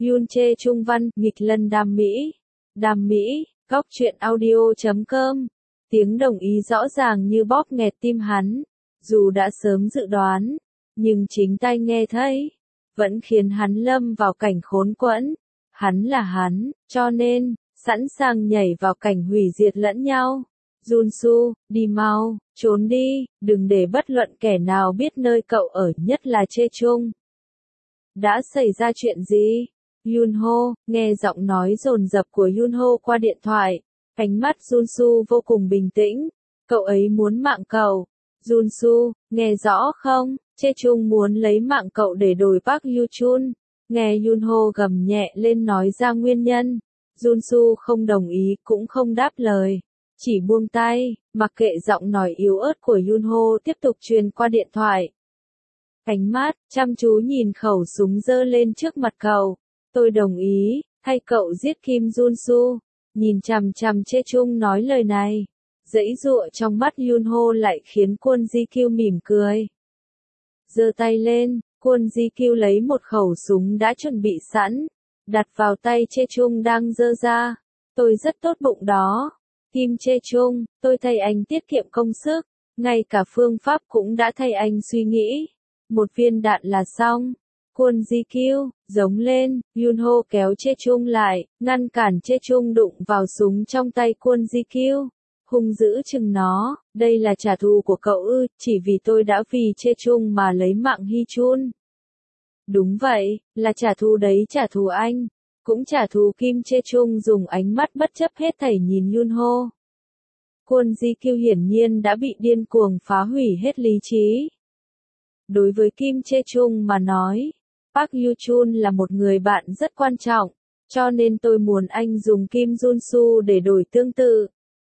Yoon Chae Trung văn, nghịch lân đam mỹ. Đam mỹ, góc truyện audio.com. Tiếng đồng ý rõ ràng như bóp nghẹt tim hắn. Dù đã sớm dự đoán, nhưng chính tai nghe thấy, vẫn khiến hắn lâm vào cảnh khốn quẫn. Hắn là hắn, cho nên, sẵn sàng nhảy vào cảnh hủy diệt lẫn nhau. Junsu, đi mau, trốn đi, đừng để bất luận kẻ nào biết nơi cậu ở, nhất là Chae Chung. Đã xảy ra chuyện gì? Yunho, nghe giọng nói dồn dập của Yunho qua điện thoại. Ánh mắt Junsu vô cùng bình tĩnh. Cậu ấy muốn mạng cậu. Junsu, nghe rõ không? Chae Chung muốn lấy mạng cậu để đổi Park Yoo-chun. Nghe Yunho gầm nhẹ lên nói ra nguyên nhân. Junsu không đồng ý cũng không đáp lời. Chỉ buông tay, mặc kệ giọng nói yếu ớt của Yunho tiếp tục truyền qua điện thoại. Ánh mắt, chăm chú nhìn khẩu súng giơ lên trước mặt cậu. Tôi đồng ý, thay cậu giết Kim Junsu. Nhìn chằm chằm Chae Chung nói lời này. Giãy giụa trong mắt Yunho lại khiến Kwon Ji-kyu mỉm cười. Giơ tay lên, Kwon Ji-kyu lấy một khẩu súng đã chuẩn bị sẵn, đặt vào tay Chae Chung đang giơ ra. Tôi rất tốt bụng đó. Kim Chae Chung, tôi thay anh tiết kiệm công sức, ngay cả phương pháp cũng đã thay anh suy nghĩ. Một viên đạn là xong. Kwon Ji-kyu, giống lên, Yunho kéo Chae Chung lại, ngăn cản Chae Chung đụng vào súng trong tay Kwon Ji-kyu. Hung dữ chừng nó, đây là trả thù của cậu ư, chỉ vì tôi đã vì Chae Chung mà lấy mạng Hee-chun. Đúng vậy, là trả thù đấy, trả thù anh. Cũng trả thù. Kim Chae Chung dùng ánh mắt bất chấp hết thảy nhìn Yunho. Kwon Ji-kyu hiển nhiên đã bị điên cuồng phá hủy hết lý trí. Đối với Kim Chae Chung mà nói, Park Yoo-chun là một người bạn rất quan trọng, cho nên tôi muốn anh dùng Kim Junsu để đổi tương tự.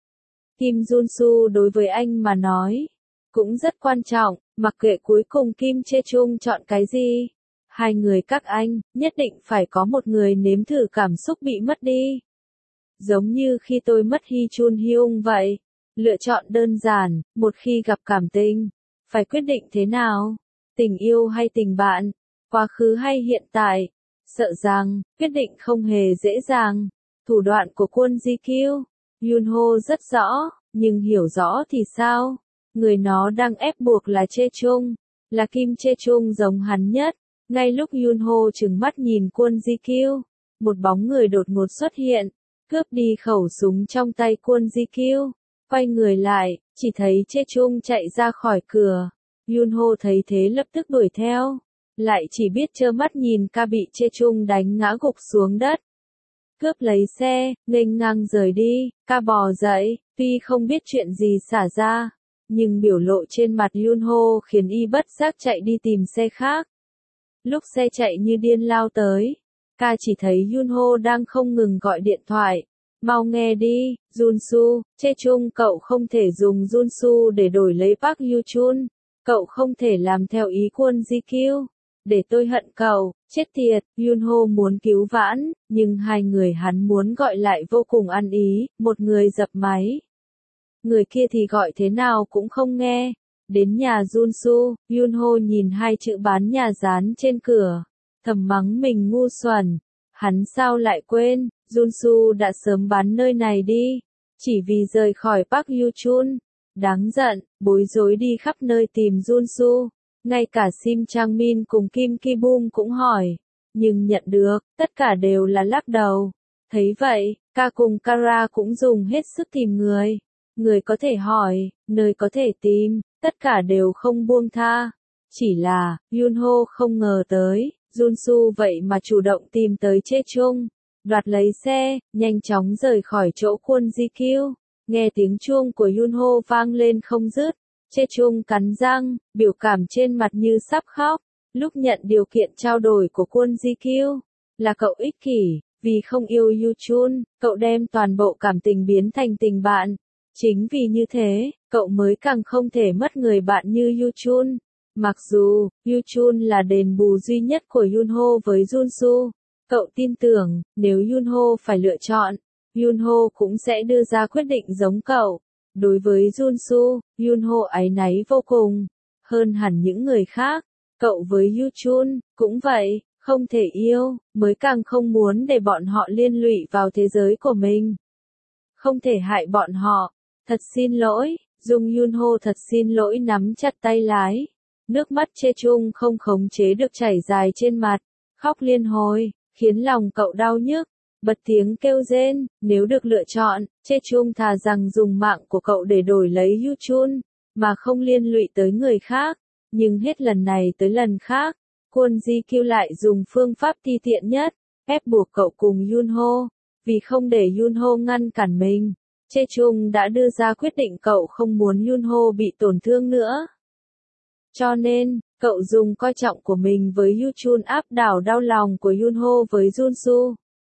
Kim Junsu đối với anh mà nói, cũng rất quan trọng, mặc kệ cuối cùng Kim Chae Chung chọn cái gì. Hai người các anh, nhất định phải có một người nếm thử cảm xúc bị mất đi. Giống như khi tôi mất Hee-chun Hyung vậy. Lựa chọn đơn giản, một khi gặp cảm tình, phải quyết định thế nào? Tình yêu hay tình bạn? Quá khứ hay hiện tại? Sợ rằng, quyết định không hề dễ dàng. Thủ đoạn của Kwon Ji-kyu, Yunho rất rõ, nhưng hiểu rõ thì sao? Người nó đang ép buộc là Chae Chung, là Kim Chae Chung giống hắn nhất. Ngay lúc Yunho trừng mắt nhìn Kwon Ji-kyu, một bóng người đột ngột xuất hiện, cướp đi khẩu súng trong tay Kwon Ji-kyu. Quay người lại, chỉ thấy Chae Chung chạy ra khỏi cửa. Yunho thấy thế lập tức đuổi theo, lại chỉ biết trơ mắt nhìn ca bị Chae Chung đánh ngã gục xuống đất. Cướp lấy xe, nghênh ngang rời đi. Ca bò dậy, tuy không biết chuyện gì xảy ra, nhưng biểu lộ trên mặt Yunho khiến y bất giác chạy đi tìm xe khác. Lúc xe chạy như điên lao tới, ca chỉ thấy Yunho đang không ngừng gọi điện thoại. Mau nghe đi, Junsu, Chae Chung, cậu không thể dùng Junsu để đổi lấy Park Yoo-chun. Cậu không thể làm theo ý Kwon Ji-kyu. Để tôi hận cậu, chết tiệt. Yunho muốn cứu vãn, nhưng hai người hắn muốn gọi lại vô cùng ăn ý. Một người dập máy, người kia thì gọi thế nào cũng không nghe. Đến nhà Junsu, Yunho nhìn hai chữ bán nhà dán trên cửa, thầm mắng mình ngu xuẩn. Hắn sao lại quên, Junsu đã sớm bán nơi này đi, chỉ vì rời khỏi Park Yoo-chun. Đáng giận, bối rối đi khắp nơi tìm Junsu. Ngay cả Sim Chang-min cùng Kim Ki-bum cũng hỏi, nhưng nhận được, tất cả đều là lắc đầu. Thấy vậy, ca cùng Kara cũng dùng hết sức tìm người. Người có thể hỏi, nơi có thể tìm, tất cả đều không buông tha. Chỉ là, Yunho không ngờ tới, Junsu vậy mà chủ động tìm tới Chae Chung, đoạt lấy xe, nhanh chóng rời khỏi chỗ Kwon Ji-kyu. Nghe tiếng chuông của Yunho vang lên không dứt, Chae Chung cắn răng, biểu cảm trên mặt như sắp khóc. Lúc nhận điều kiện trao đổi của Kwon Ji-kyu, là cậu ích kỷ, vì không yêu Yoo-chun, cậu đem toàn bộ cảm tình biến thành tình bạn. Chính vì như thế, cậu mới càng không thể mất người bạn như Yoo-chun. Mặc dù, Yoo-chun là đền bù duy nhất của Yunho với Junsu, cậu tin tưởng, nếu Yunho phải lựa chọn, Yunho cũng sẽ đưa ra quyết định giống cậu. Đối với Junsu, Yunho áy náy vô cùng, hơn hẳn những người khác. Cậu với Yoo-chun, cũng vậy, Không thể yêu, mới càng không muốn để bọn họ liên lụy vào thế giới của mình. Không thể hại bọn họ. Thật xin lỗi, Jung Yunho thật xin lỗi nắm chặt tay lái. Nước mắt Chê Chung không khống chế được chảy dài trên mặt, khóc liên hồi, khiến lòng cậu đau nhức, bật tiếng kêu rên, nếu được lựa chọn, Chê Chung thà rằng dùng mạng của cậu để đổi lấy Yu Chun, mà không liên lụy tới người khác, nhưng hết lần này tới lần khác, Kwon Ji Kyu lại dùng phương pháp ti tiện nhất, ép buộc cậu cùng Yunho, vì không để Yunho ngăn cản mình. Chê Chung đã đưa ra quyết định cậu không muốn Yunho bị tổn thương nữa. Cho nên, cậu dùng coi trọng của mình với Yu Chun áp đảo đau lòng của Yunho với Junsu.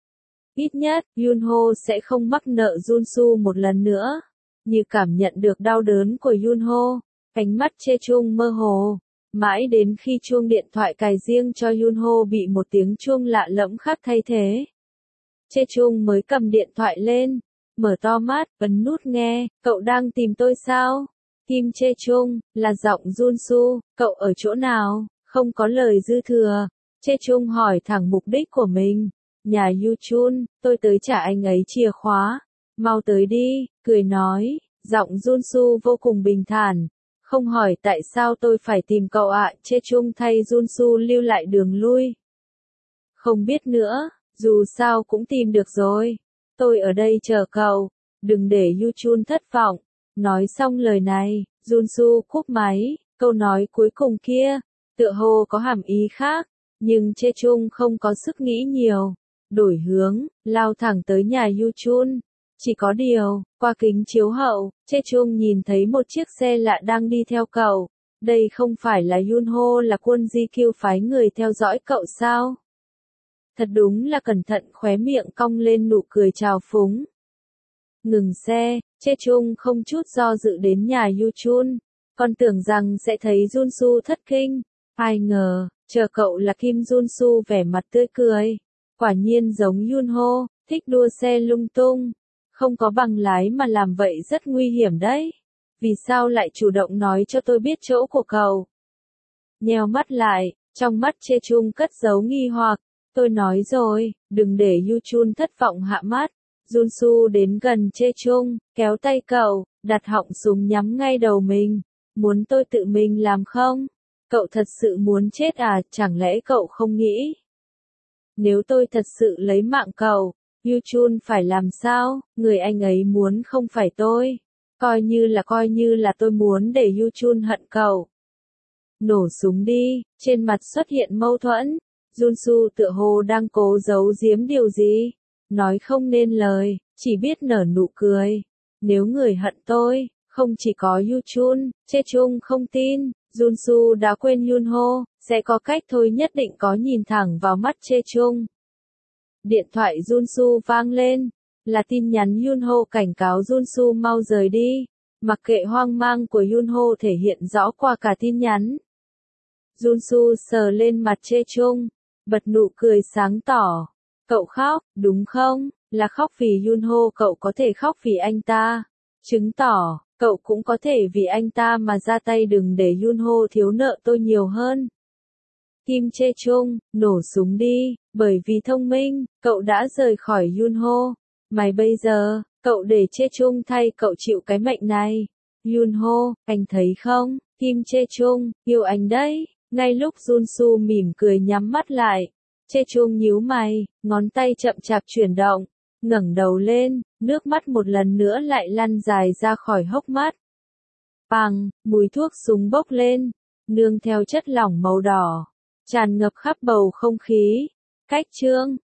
Ít nhất, Yunho sẽ không mắc nợ Junsu một lần nữa. Như cảm nhận được đau đớn của Yunho, ánh mắt Chê Chung mơ hồ. Mãi đến khi chuông điện thoại cài riêng cho Yunho bị một tiếng chuông lạ lẫm khác thay thế. Chê Chung mới cầm điện thoại lên, mở to mắt, ấn nút nghe, cậu đang tìm tôi sao? Kim Chê Chung, là giọng Junsu, cậu ở chỗ nào? Không có lời dư thừa. Chê Chung hỏi thẳng mục đích của mình. Nhà Yu Chun, tôi tới trả anh ấy chìa khóa. Mau tới đi, cười nói, giọng Junsu vô cùng bình thản. Không hỏi tại sao tôi phải tìm cậu ạ, Chê Chung thay Junsu lưu lại đường lui. Không biết nữa, dù sao cũng tìm được rồi. Tôi ở đây chờ cậu, đừng để Yu Chun thất vọng. Nói xong lời này, Junsu cúp máy, câu nói cuối cùng kia, tựa hồ có hàm ý khác, nhưng Chê Chung không có sức nghĩ nhiều. Đổi hướng, lao thẳng tới nhà Yu Chun. Chỉ có điều, qua kính chiếu hậu, Chê Chung nhìn thấy một chiếc xe lạ đang đi theo cậu. Đây không phải là Yunho là Kwon Ji Kyu phái người theo dõi cậu sao? Thật đúng là cẩn thận, khóe miệng cong lên nụ cười trào phúng. Ngừng xe, Chê Chung không chút do dự đến nhà Yu Chun. Con tưởng rằng sẽ thấy Junsu thất kinh. Ai ngờ, chờ cậu là Kim Junsu vẻ mặt tươi cười. Quả nhiên giống Yunho, thích đua xe lung tung. Không có bằng lái mà làm vậy rất nguy hiểm đấy. Vì sao lại chủ động nói cho tôi biết chỗ của cậu? Nheo mắt lại, trong mắt Chê Chung cất giấu nghi hoặc. Tôi nói rồi, đừng để Yu Chun thất vọng hạ mắt. Junsu đến gần Chê Chung, kéo tay cậu, đặt họng súng nhắm ngay đầu mình. Muốn tôi tự mình làm không? Cậu thật sự muốn chết à, chẳng lẽ cậu không nghĩ? Nếu tôi thật sự lấy mạng cậu, Yu Chun phải làm sao? Người anh ấy muốn không phải tôi. Coi như là tôi muốn để Yu Chun hận cậu. Nổ súng đi, trên mặt xuất hiện mâu thuẫn. Junsu tựa hồ đang cố giấu giếm điều gì. Nói không nên lời, chỉ biết nở nụ cười. Nếu người hận tôi, không chỉ có Yu Chun, Chê Chung không tin, Junsu đã quên Yunho, sẽ có cách thôi, nhất định có, nhìn thẳng vào mắt Chê Chung. Điện thoại Junsu vang lên, là tin nhắn Yunho cảnh cáo Junsu mau rời đi. Mặc kệ hoang mang của Yunho thể hiện rõ qua cả tin nhắn. Junsu sờ lên mặt Chê Chung, bật nụ cười sáng tỏ. Cậu khóc, đúng không? Là khóc vì Yunho, cậu có thể khóc vì anh ta. Chứng tỏ, cậu cũng có thể vì anh ta mà ra tay, đừng để Yunho thiếu nợ tôi nhiều hơn. Kim Chê Chung, nổ súng đi, bởi vì thông minh, cậu đã rời khỏi Yunho. Mày bây giờ, cậu để Chê Chung thay cậu chịu cái mệnh này. Yunho, anh thấy không? Kim Chê Chung, yêu anh đấy. Ngay lúc Junsu mỉm cười nhắm mắt lại, Chê Chung nhíu mày, ngón tay chậm chạp chuyển động, ngẩng đầu lên, nước mắt một lần nữa lại lăn dài ra khỏi hốc mắt. Pằng, mùi thuốc súng bốc lên, nương theo chất lỏng màu đỏ, tràn ngập khắp bầu không khí. Cách chương